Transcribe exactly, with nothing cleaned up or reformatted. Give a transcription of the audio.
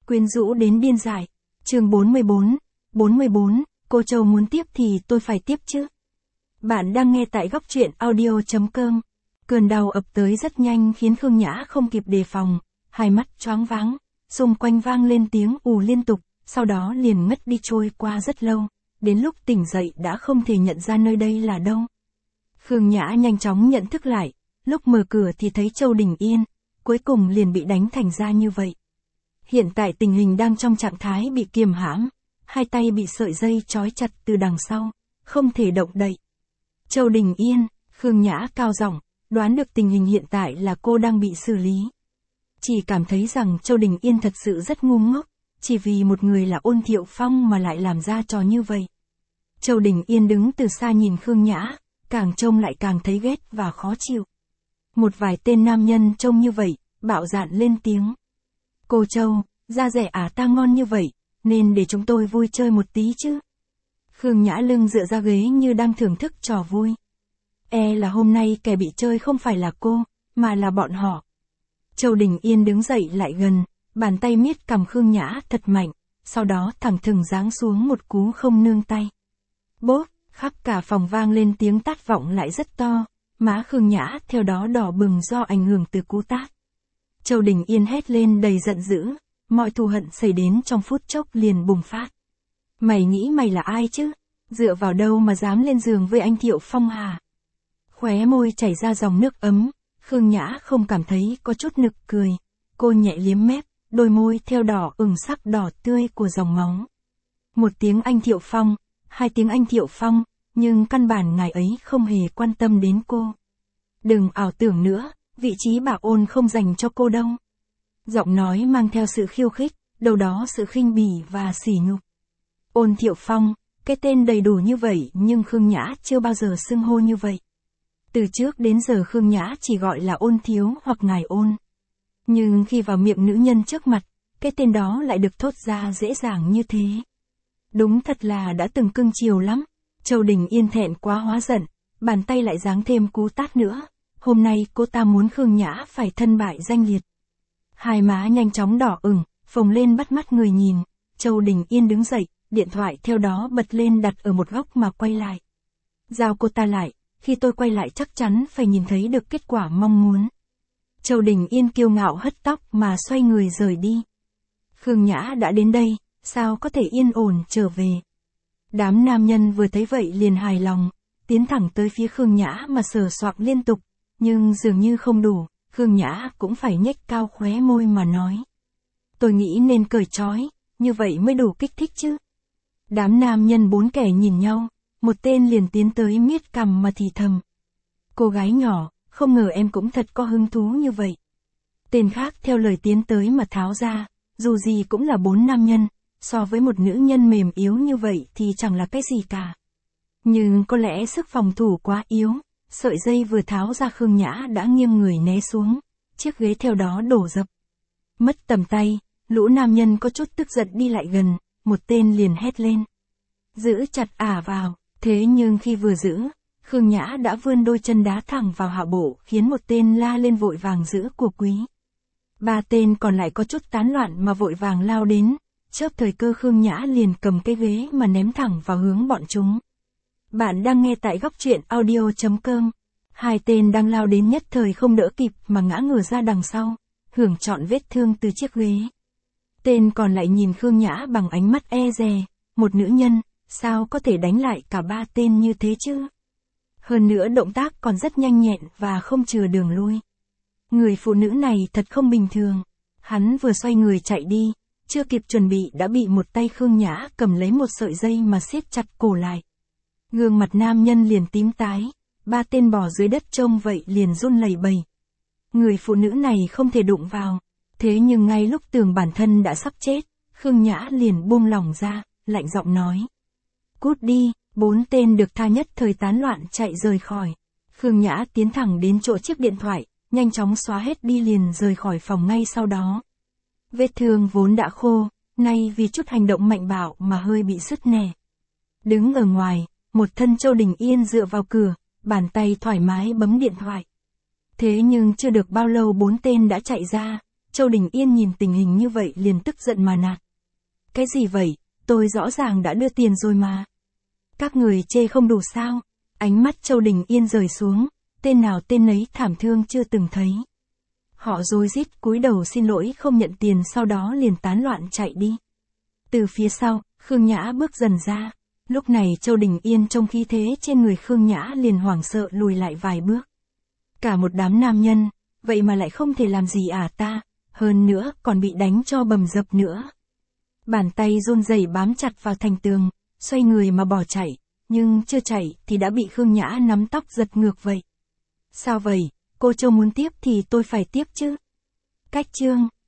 Quyến rũ đến điên dại. Chương bốn mươi bốn. bốn mươi bốn, cô Châu muốn tiếp thì tôi phải tiếp chứ. Bạn đang nghe tại góc truyện audio chấm com. Cơn đau ập tới rất nhanh khiến Khương Nhã không kịp đề phòng, hai mắt choáng váng, xung quanh vang lên tiếng ù liên tục, sau đó liền ngất đi trôi qua rất lâu, đến lúc tỉnh dậy đã không thể nhận ra nơi đây là đâu. Khương Nhã nhanh chóng nhận thức lại, lúc mở cửa thì thấy Châu Đình Yên, cuối cùng liền bị đánh thành ra như vậy. Hiện tại tình hình đang trong trạng thái bị kiềm hãm, hai tay bị sợi dây trói chặt từ đằng sau, không thể động đậy. Châu Đình Yên, Khương Nhã cao giọng, đoán được tình hình hiện tại là cô đang bị xử lý. Chỉ cảm thấy rằng Châu Đình Yên thật sự rất ngu ngốc, chỉ vì một người là Ôn Thiệu Phong mà lại làm ra trò như vậy. Châu Đình Yên đứng từ xa nhìn Khương Nhã, càng trông lại càng thấy ghét và khó chịu. Một vài tên nam nhân trông như vậy, bạo dạn lên tiếng. Cô Châu, da rẻ ả ta ngon như vậy, nên để chúng tôi vui chơi một tí chứ. Khương Nhã lưng dựa ra ghế như đang thưởng thức trò vui. E là hôm nay kẻ bị chơi không phải là cô, mà là bọn họ. Châu Đình Yên đứng dậy lại gần, bàn tay miết cằm Khương Nhã thật mạnh, sau đó thẳng thừng giáng xuống một cú không nương tay. Bốp, khắp cả phòng vang lên tiếng tát vọng lại rất to, má Khương Nhã theo đó đỏ bừng do ảnh hưởng từ cú tát. Châu Đình Yên hét lên đầy giận dữ, mọi thù hận xảy đến trong phút chốc liền bùng phát. Mày nghĩ mày là ai chứ? Dựa vào đâu mà dám lên giường với anh Thiệu Phong hả? Khóe môi chảy ra dòng nước ấm, Khương Nhã không cảm thấy có chút nực cười, cô nhẹ liếm mép, đôi môi theo đỏ ửng sắc đỏ tươi của dòng máu. Một tiếng anh Thiệu Phong, hai tiếng anh Thiệu Phong, nhưng căn bản ngài ấy không hề quan tâm đến cô. Đừng ảo tưởng nữa, vị trí bà Ôn không dành cho cô đâu. Giọng nói mang theo sự khiêu khích, đâu đó sự khinh bỉ và sỉ nhục. Ôn Thiệu Phong, cái tên đầy đủ như vậy nhưng Khương Nhã chưa bao giờ xưng hô như vậy. Từ trước đến giờ Khương Nhã chỉ gọi là Ôn thiếu hoặc ngài Ôn. Nhưng khi vào miệng nữ nhân trước mặt, cái tên đó lại được thốt ra dễ dàng như thế. Đúng thật là đã từng cưng chiều lắm. Châu Đình Yên thẹn quá hóa giận, bàn tay lại giáng thêm cú tát nữa. Hôm nay cô ta muốn Khương Nhã phải thân bại danh liệt. Hai má nhanh chóng đỏ ửng, phồng lên bắt mắt người nhìn. Châu Đình Yên đứng dậy, điện thoại theo đó bật lên đặt ở một góc mà quay lại. Giao cô ta lại, khi tôi quay lại chắc chắn phải nhìn thấy được kết quả mong muốn. Châu Đình Yên kiêu ngạo hất tóc mà xoay người rời đi. Khương Nhã đã đến đây, sao có thể yên ổn trở về. Đám nam nhân vừa thấy vậy liền hài lòng, tiến thẳng tới phía Khương Nhã mà sờ soạng liên tục, nhưng dường như không đủ, Khương Nhã cũng phải nhếch cao khóe môi mà nói. Tôi nghĩ nên cởi trói, như vậy mới đủ kích thích chứ. Đám nam nhân bốn kẻ nhìn nhau, một tên liền tiến tới miết cằm mà thì thầm. Cô gái nhỏ, không ngờ em cũng thật có hứng thú như vậy. Tên khác theo lời tiến tới mà tháo ra, dù gì cũng là bốn nam nhân, so với một nữ nhân mềm yếu như vậy thì chẳng là cái gì cả. Nhưng có lẽ sức phòng thủ quá yếu, sợi dây vừa tháo ra Khương Nhã đã nghiêng người né xuống, chiếc ghế theo đó đổ dập. Mất tầm tay, lũ nam nhân có chút tức giận đi lại gần, một tên liền hét lên. Giữ chặt ả vào, thế nhưng khi vừa giữ, Khương Nhã đã vươn đôi chân đá thẳng vào hạ bộ khiến một tên la lên vội vàng giữ của quý. Ba tên còn lại có chút tán loạn mà vội vàng lao đến, chớp thời cơ Khương Nhã liền cầm cái ghế mà ném thẳng vào hướng bọn chúng. Bạn đang nghe tại góc truyện audio chấm com. Hai tên đang lao đến nhất thời không đỡ kịp mà ngã ngửa ra đằng sau, hưởng trọn vết thương từ chiếc ghế. Tên còn lại nhìn Khương Nhã bằng ánh mắt e dè, một nữ nhân, sao có thể đánh lại cả ba tên như thế chứ? Hơn nữa động tác còn rất nhanh nhẹn và không chừa đường lui. Người phụ nữ này thật không bình thường. Hắn vừa xoay người chạy đi, chưa kịp chuẩn bị đã bị một tay Khương Nhã cầm lấy một sợi dây mà siết chặt cổ lại. Gương mặt nam nhân liền tím tái, ba tên bò dưới đất trông vậy liền run lẩy bẩy. Người phụ nữ này không thể đụng vào, thế nhưng ngay lúc tưởng bản thân đã sắp chết, Khương Nhã liền buông lỏng ra, lạnh giọng nói. Cút đi, bốn tên được tha nhất thời tán loạn chạy rời khỏi. Khương Nhã tiến thẳng đến chỗ chiếc điện thoại, nhanh chóng xóa hết đi liền rời khỏi phòng ngay sau đó. Vết thương vốn đã khô, nay vì chút hành động mạnh bạo mà hơi bị sứt nẻ. Đứng ở ngoài, một thân Châu Đình Yên dựa vào cửa, bàn tay thoải mái bấm điện thoại. Thế nhưng chưa được bao lâu bốn tên đã chạy ra, Châu Đình Yên nhìn tình hình như vậy liền tức giận mà nạt. Cái gì vậy, tôi rõ ràng đã đưa tiền rồi mà. Các người chê không đủ sao? Ánh mắt Châu Đình Yên rời xuống, tên nào tên nấy thảm thương chưa từng thấy. Họ rối rít cúi đầu xin lỗi không nhận tiền, sau đó liền tán loạn chạy đi. Từ phía sau, Khương Nhã bước dần ra. Lúc này Châu Đình Yên trông khí thế trên người Khương Nhã liền hoảng sợ lùi lại vài bước. Cả một đám nam nhân, vậy mà lại không thể làm gì à ta, hơn nữa còn bị đánh cho bầm dập nữa. Bàn tay run rẩy bám chặt vào thành tường, xoay người mà bỏ chạy, nhưng chưa chạy thì đã bị Khương Nhã nắm tóc giật ngược vậy. Sao vậy, cô Châu muốn tiếp thì tôi phải tiếp chứ. Cách chương